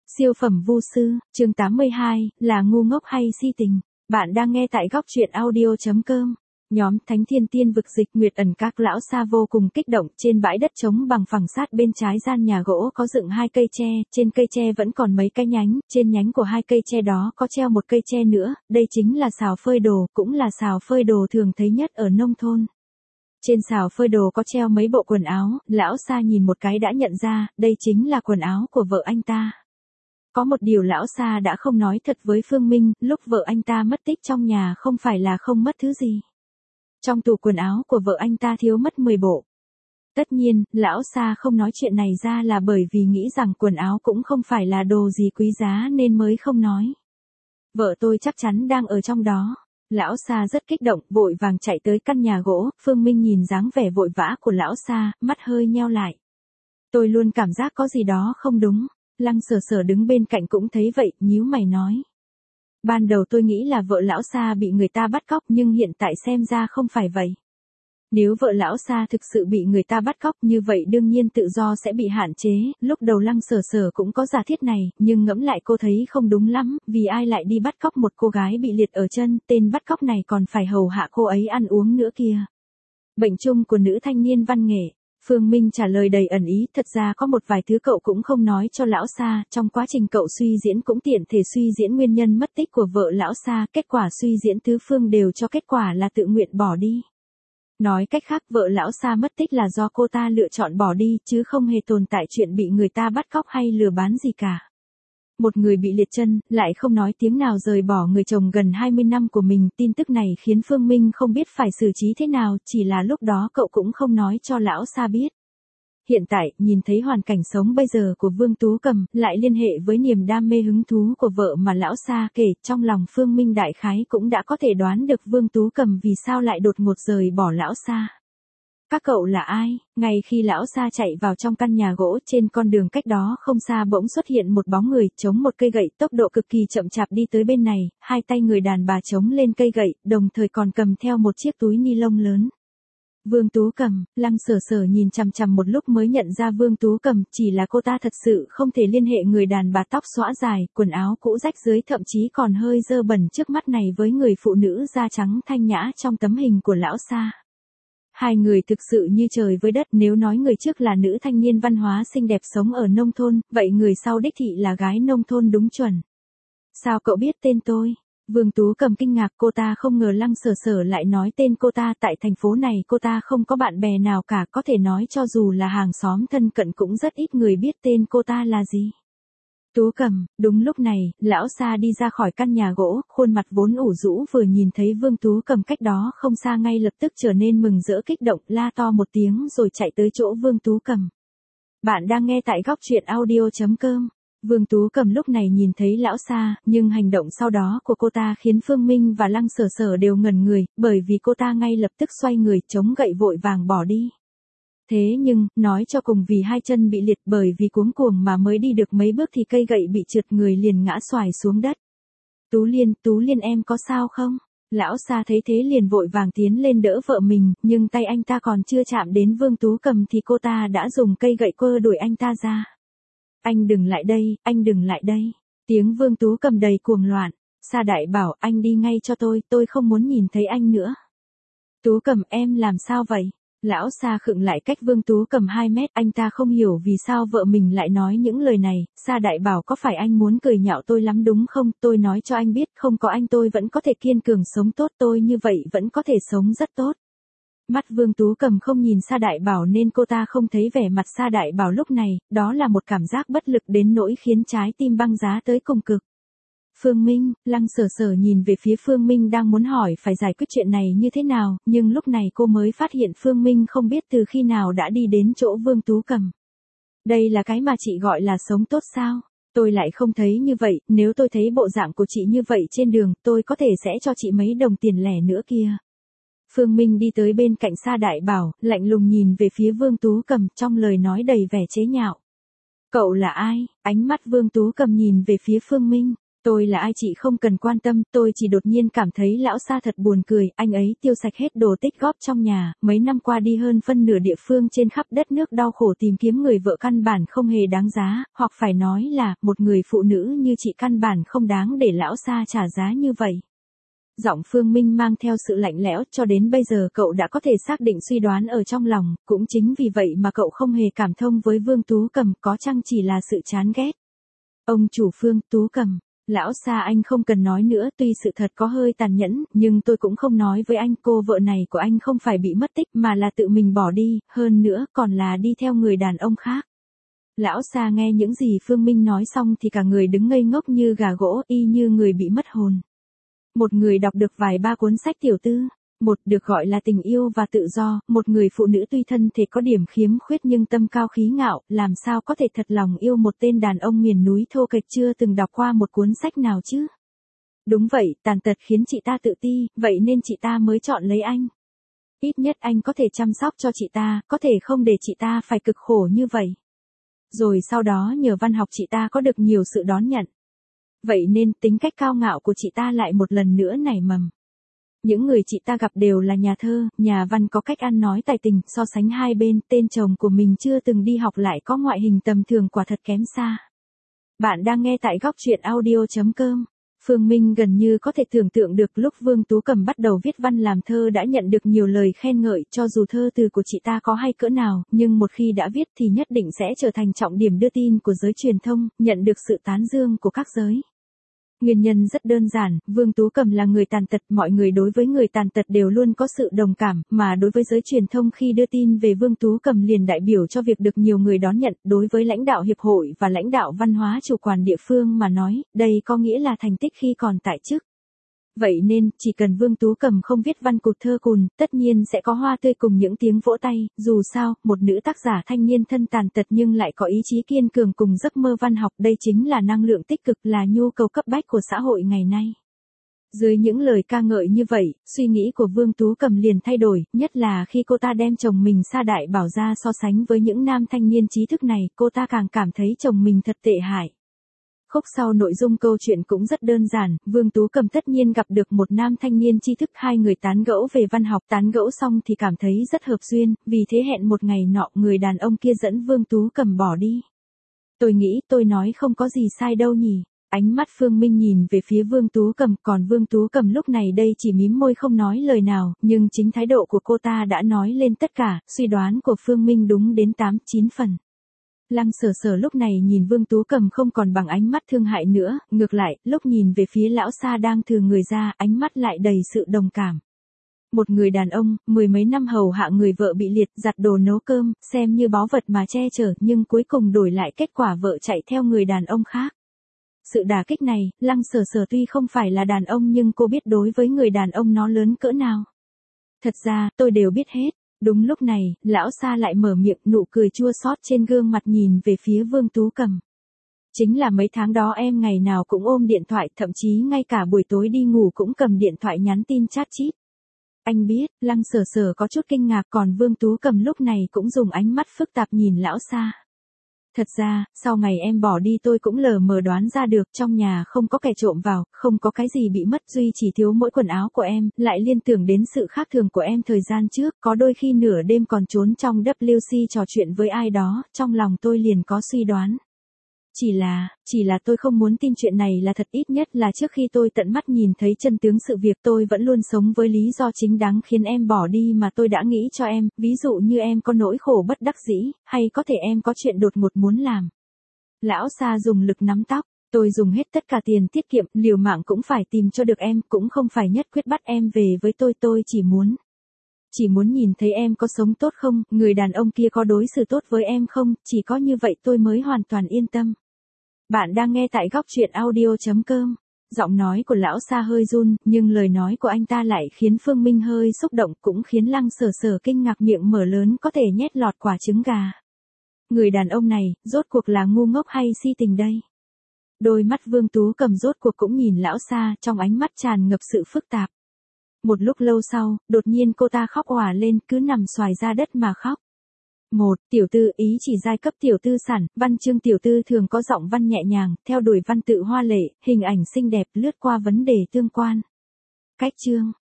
Siêu phẩm vu sư, chương 82, là ngu ngốc hay si tình. Bạn đang nghe tại góc truyện audio.com. Nhóm Thánh Thiên Tiên vực dịch Nguyệt ẩn các lão xa vô cùng kích động. Trên bãi đất trống bằng phẳng sát bên trái gian nhà gỗ có dựng hai cây tre, trên cây tre vẫn còn mấy cái nhánh, trên nhánh của hai cây tre đó có treo một cây tre nữa, đây chính là sào phơi đồ, cũng là sào phơi đồ thường thấy nhất ở nông thôn. Trên sào phơi đồ có treo mấy bộ quần áo, lão xa nhìn một cái đã nhận ra, đây chính là quần áo của vợ anh ta. Có một điều lão xa đã không nói thật với Phương Minh, lúc vợ anh ta mất tích trong nhà không phải là không mất thứ gì. Trong tủ quần áo của vợ anh ta thiếu mất 10 bộ. Tất nhiên, lão xa không nói chuyện này ra là bởi vì nghĩ rằng quần áo cũng không phải là đồ gì quý giá nên mới không nói. Vợ tôi chắc chắn đang ở trong đó. Lão xa rất kích động, vội vàng chạy tới căn nhà gỗ. Phương Minh nhìn dáng vẻ vội vã của lão xa, mắt hơi nheo lại. Tôi luôn cảm giác có gì đó không đúng. Lăng Sở Sở đứng bên cạnh cũng thấy vậy, nhíu mày nói. Ban đầu tôi nghĩ là vợ lão xa bị người ta bắt cóc nhưng hiện tại xem ra không phải vậy. Nếu vợ lão xa thực sự bị người ta bắt cóc như vậy đương nhiên tự do sẽ bị hạn chế, lúc đầu Lăng Sở Sở cũng có giả thiết này, nhưng ngẫm lại cô thấy không đúng lắm, vì ai lại đi bắt cóc một cô gái bị liệt ở chân, tên bắt cóc này còn phải hầu hạ cô ấy ăn uống nữa kìa. Bệnh chung của nữ thanh niên văn nghệ. Phương Minh trả lời đầy ẩn ý, thật ra có một vài thứ cậu cũng không nói cho lão xa, trong quá trình cậu suy diễn cũng tiện thể suy diễn nguyên nhân mất tích của vợ lão xa, kết quả suy diễn tứ phương đều cho kết quả là tự nguyện bỏ đi. Nói cách khác vợ lão xa mất tích là do cô ta lựa chọn bỏ đi, chứ không hề tồn tại chuyện bị người ta bắt cóc hay lừa bán gì cả. Một người bị liệt chân, lại không nói tiếng nào rời bỏ người chồng gần 20 năm của mình, tin tức này khiến Phương Minh không biết phải xử trí thế nào, chỉ là lúc đó cậu cũng không nói cho lão xa biết. Hiện tại, nhìn thấy hoàn cảnh sống bây giờ của Vương Tú Cầm, lại liên hệ với niềm đam mê hứng thú của vợ mà lão xa kể, trong lòng Phương Minh đại khái cũng đã có thể đoán được Vương Tú Cầm vì sao lại đột ngột rời bỏ lão xa. Các cậu là ai? Ngay khi lão xa chạy vào trong căn nhà gỗ, trên con đường cách đó không xa bỗng xuất hiện một bóng người, chống một cây gậy, tốc độ cực kỳ chậm chạp đi tới bên này, hai tay người đàn bà chống lên cây gậy, đồng thời còn cầm theo một chiếc túi ni lông lớn. Vương Tú Cầm, Lăng Sở Sở nhìn chằm chằm một lúc mới nhận ra Vương Tú Cầm, chỉ là cô ta thật sự không thể liên hệ người đàn bà tóc xõa dài, quần áo cũ rách dưới thậm chí còn hơi dơ bẩn trước mắt này với người phụ nữ da trắng thanh nhã trong tấm hình của lão xa. Hai người thực sự như trời với đất, nếu nói người trước là nữ thanh niên văn hóa xinh đẹp sống ở nông thôn, vậy người sau đích thị là gái nông thôn đúng chuẩn. Sao cậu biết tên tôi? Vương Tú Cầm kinh ngạc, cô ta không ngờ Lăng Sở Sở lại nói tên cô ta, tại thành phố này cô ta không có bạn bè nào cả, có thể nói cho dù là hàng xóm thân cận cũng rất ít người biết tên cô ta là gì. Tú Cầm, đúng lúc này, lão xa đi ra khỏi căn nhà gỗ, khuôn mặt vốn ủ rũ vừa nhìn thấy Vương Tú Cầm cách đó không xa ngay lập tức trở nên mừng rỡ kích động, la to một tiếng rồi chạy tới chỗ Vương Tú Cầm. Bạn đang nghe tại góc truyện audio.com. Vương Tú Cầm lúc này nhìn thấy lão xa, nhưng hành động sau đó của cô ta khiến Phương Minh và Lăng Sở Sở đều ngẩn người, bởi vì cô ta ngay lập tức xoay người chống gậy vội vàng bỏ đi. Thế nhưng, nói cho cùng vì hai chân bị liệt bởi vì cuống cuồng mà mới đi được mấy bước thì cây gậy bị trượt người liền ngã xoài xuống đất. Tú Liên em có sao không? Lão xa thấy thế liền vội vàng tiến lên đỡ vợ mình, nhưng tay anh ta còn chưa chạm đến Vương Tú Cầm thì cô ta đã dùng cây gậy quơ đuổi anh ta ra. Anh đừng lại đây. Tiếng Vương Tú Cầm đầy cuồng loạn. Sa Đại bảo anh đi ngay cho tôi không muốn nhìn thấy anh nữa. Tú Cầm em làm sao vậy? Lão xa khựng lại cách Vương Tú Cầm 2 mét, anh ta không hiểu vì sao vợ mình lại nói những lời này. Sa Đại bảo có phải anh muốn cười nhạo tôi lắm đúng không? Tôi nói cho anh biết không có anh tôi vẫn có thể kiên cường sống tốt, tôi như vậy vẫn có thể sống rất tốt. Mắt Vương Tú Cầm không nhìn Sa Đại Bảo nên cô ta không thấy vẻ mặt Sa Đại Bảo lúc này, đó là một cảm giác bất lực đến nỗi khiến trái tim băng giá tới cùng cực. Phương Minh, Lăng Sở Sở nhìn về phía Phương Minh đang muốn hỏi phải giải quyết chuyện này như thế nào, nhưng lúc này cô mới phát hiện Phương Minh không biết từ khi nào đã đi đến chỗ Vương Tú Cầm. Đây là cái mà chị gọi là sống tốt sao? Tôi lại không thấy như vậy, nếu tôi thấy bộ dạng của chị như vậy trên đường, tôi có thể sẽ cho chị mấy đồng tiền lẻ nữa kia. Phương Minh đi tới bên cạnh Sa Đại Bảo, lạnh lùng nhìn về phía Vương Tú Cầm, trong lời nói đầy vẻ chế nhạo. Cậu là ai? Ánh mắt Vương Tú Cầm nhìn về phía Phương Minh. Tôi là ai chị không cần quan tâm, tôi chỉ đột nhiên cảm thấy lão Sa thật buồn cười, anh ấy tiêu sạch hết đồ tích góp trong nhà, mấy năm qua đi hơn phân nửa địa phương trên khắp đất nước đau khổ tìm kiếm người vợ căn bản không hề đáng giá, hoặc phải nói là, một người phụ nữ như chị căn bản không đáng để lão Sa trả giá như vậy. Giọng Phương Minh mang theo sự lạnh lẽo, cho đến bây giờ cậu đã có thể xác định suy đoán ở trong lòng, cũng chính vì vậy mà cậu không hề cảm thông với Vương Tú Cầm, có chăng chỉ là sự chán ghét. Ông chủ Phương, Tú Cầm. Lão Sa anh không cần nói nữa, tuy sự thật có hơi tàn nhẫn, nhưng tôi cũng không nói với anh, cô vợ này của anh không phải bị mất tích mà là tự mình bỏ đi, hơn nữa còn là đi theo người đàn ông khác. Lão Sa nghe những gì Phương Minh nói xong thì cả người đứng ngây ngốc như gà gỗ, y như người bị mất hồn. Một người đọc được vài ba cuốn sách tiểu tư. Một được gọi là tình yêu và tự do, một người phụ nữ tuy thân thể có điểm khiếm khuyết nhưng tâm cao khí ngạo, làm sao có thể thật lòng yêu một tên đàn ông miền núi thô kệch chưa từng đọc qua một cuốn sách nào chứ? Đúng vậy, tàn tật khiến chị ta tự ti, vậy nên chị ta mới chọn lấy anh. Ít nhất anh có thể chăm sóc cho chị ta, có thể không để chị ta phải cực khổ như vậy. Rồi sau đó nhờ văn học chị ta có được nhiều sự đón nhận. Vậy nên tính cách cao ngạo của chị ta lại một lần nữa nảy mầm. Những người chị ta gặp đều là nhà thơ, nhà văn có cách ăn nói tài tình, so sánh hai bên, tên chồng của mình chưa từng đi học lại có ngoại hình tầm thường quả thật kém xa. Bạn đang nghe tại góc truyện audio.com. Phương Minh gần như có thể tưởng tượng được lúc Vương Tú Cầm bắt đầu viết văn làm thơ đã nhận được nhiều lời khen ngợi, cho dù thơ từ của chị ta có hay cỡ nào, nhưng một khi đã viết thì nhất định sẽ trở thành trọng điểm đưa tin của giới truyền thông, nhận được sự tán dương của các giới. Nguyên nhân rất đơn giản, Vương Tú Cầm là người tàn tật, mọi người đối với người tàn tật đều luôn có sự đồng cảm, mà đối với giới truyền thông khi đưa tin về Vương Tú Cầm liền đại biểu cho việc được nhiều người đón nhận, đối với lãnh đạo hiệp hội và lãnh đạo văn hóa chủ quản địa phương mà nói, đây có nghĩa là thành tích khi còn tại chức. Vậy nên, chỉ cần Vương Tú Cầm không viết văn cụt thơ cùn, tất nhiên sẽ có hoa tươi cùng những tiếng vỗ tay, dù sao, một nữ tác giả thanh niên thân tàn tật nhưng lại có ý chí kiên cường cùng giấc mơ văn học, đây chính là năng lượng tích cực, là nhu cầu cấp bách của xã hội ngày nay. Dưới những lời ca ngợi như vậy, suy nghĩ của Vương Tú Cầm liền thay đổi, nhất là khi cô ta đem chồng mình Sa Đại Bảo ra so sánh với những nam thanh niên trí thức này, cô ta càng cảm thấy chồng mình thật tệ hại. Khúc sau nội dung câu chuyện cũng rất đơn giản, Vương Tú Cầm tất nhiên gặp được một nam thanh niên tri thức, hai người tán gẫu về văn học, tán gẫu xong thì cảm thấy rất hợp duyên, vì thế hẹn một ngày nọ người đàn ông kia dẫn Vương Tú Cầm bỏ đi. Tôi nghĩ tôi nói không có gì sai đâu nhỉ. Ánh mắt Phương Minh nhìn về phía Vương Tú Cầm, còn Vương Tú Cầm lúc này đây chỉ mím môi không nói lời nào, nhưng chính thái độ của cô ta đã nói lên tất cả, suy đoán của Phương Minh đúng đến 8-9 phần. Lăng Sở Sở lúc này nhìn Vương Tú Cầm không còn bằng ánh mắt thương hại nữa, ngược lại, lúc nhìn về phía lão Sa đang thừ người ra, ánh mắt lại đầy sự đồng cảm. Một người đàn ông, mười mấy năm hầu hạ người vợ bị liệt, giặt đồ nấu cơm, xem như báu vật mà che chở, nhưng cuối cùng đổi lại kết quả vợ chạy theo người đàn ông khác. Sự đả kích này, Lăng Sở Sở tuy không phải là đàn ông nhưng cô biết đối với người đàn ông nó lớn cỡ nào. Thật ra, tôi đều biết hết. Đúng lúc này, lão Sa lại mở miệng, nụ cười chua xót trên gương mặt nhìn về phía Vương Tú Cầm. Chính là mấy tháng đó em ngày nào cũng ôm điện thoại, thậm chí ngay cả buổi tối đi ngủ cũng cầm điện thoại nhắn tin chat chít. Anh biết, Lăng Sở Sở có chút kinh ngạc, còn Vương Tú Cầm lúc này cũng dùng ánh mắt phức tạp nhìn lão Sa. Thật ra, sau ngày em bỏ đi tôi cũng lờ mờ đoán ra được, trong nhà không có kẻ trộm vào, không có cái gì bị mất, duy chỉ thiếu mỗi quần áo của em, lại liên tưởng đến sự khác thường của em thời gian trước, có đôi khi nửa đêm còn trốn trong WC trò chuyện với ai đó, trong lòng tôi liền có suy đoán. Chỉ là tôi không muốn tin chuyện này là thật, ít nhất là trước khi tôi tận mắt nhìn thấy chân tướng sự việc, tôi vẫn luôn sống với lý do chính đáng khiến em bỏ đi mà tôi đã nghĩ cho em, ví dụ như em có nỗi khổ bất đắc dĩ, hay có thể em có chuyện đột ngột muốn làm. Lão Sa dùng lực nắm tóc, tôi dùng hết tất cả tiền tiết kiệm, liều mạng cũng phải tìm cho được em, cũng không phải nhất quyết bắt em về với tôi chỉ muốn nhìn thấy em có sống tốt không, người đàn ông kia có đối xử tốt với em không, chỉ có như vậy tôi mới hoàn toàn yên tâm. Bạn đang nghe tại góc truyện audio.com. Giọng nói của lão Sa hơi run, nhưng lời nói của anh ta lại khiến Phương Minh hơi xúc động, cũng khiến Lăng Sở Sở kinh ngạc, miệng mở lớn có thể nhét lọt quả trứng gà. Người đàn ông này, rốt cuộc là ngu ngốc hay si tình đây? Đôi mắt Vương Tú Cầm rốt cuộc cũng nhìn lão Sa, trong ánh mắt tràn ngập sự phức tạp. Một lúc lâu sau, đột nhiên cô ta khóc òa lên, cứ nằm xoài ra đất mà khóc. 1. Tiểu tư ý chỉ giai cấp tiểu tư sản, văn chương tiểu tư thường có giọng văn nhẹ nhàng, theo đuổi văn tự hoa lệ, hình ảnh xinh đẹp lướt qua vấn đề tương quan. Cách chương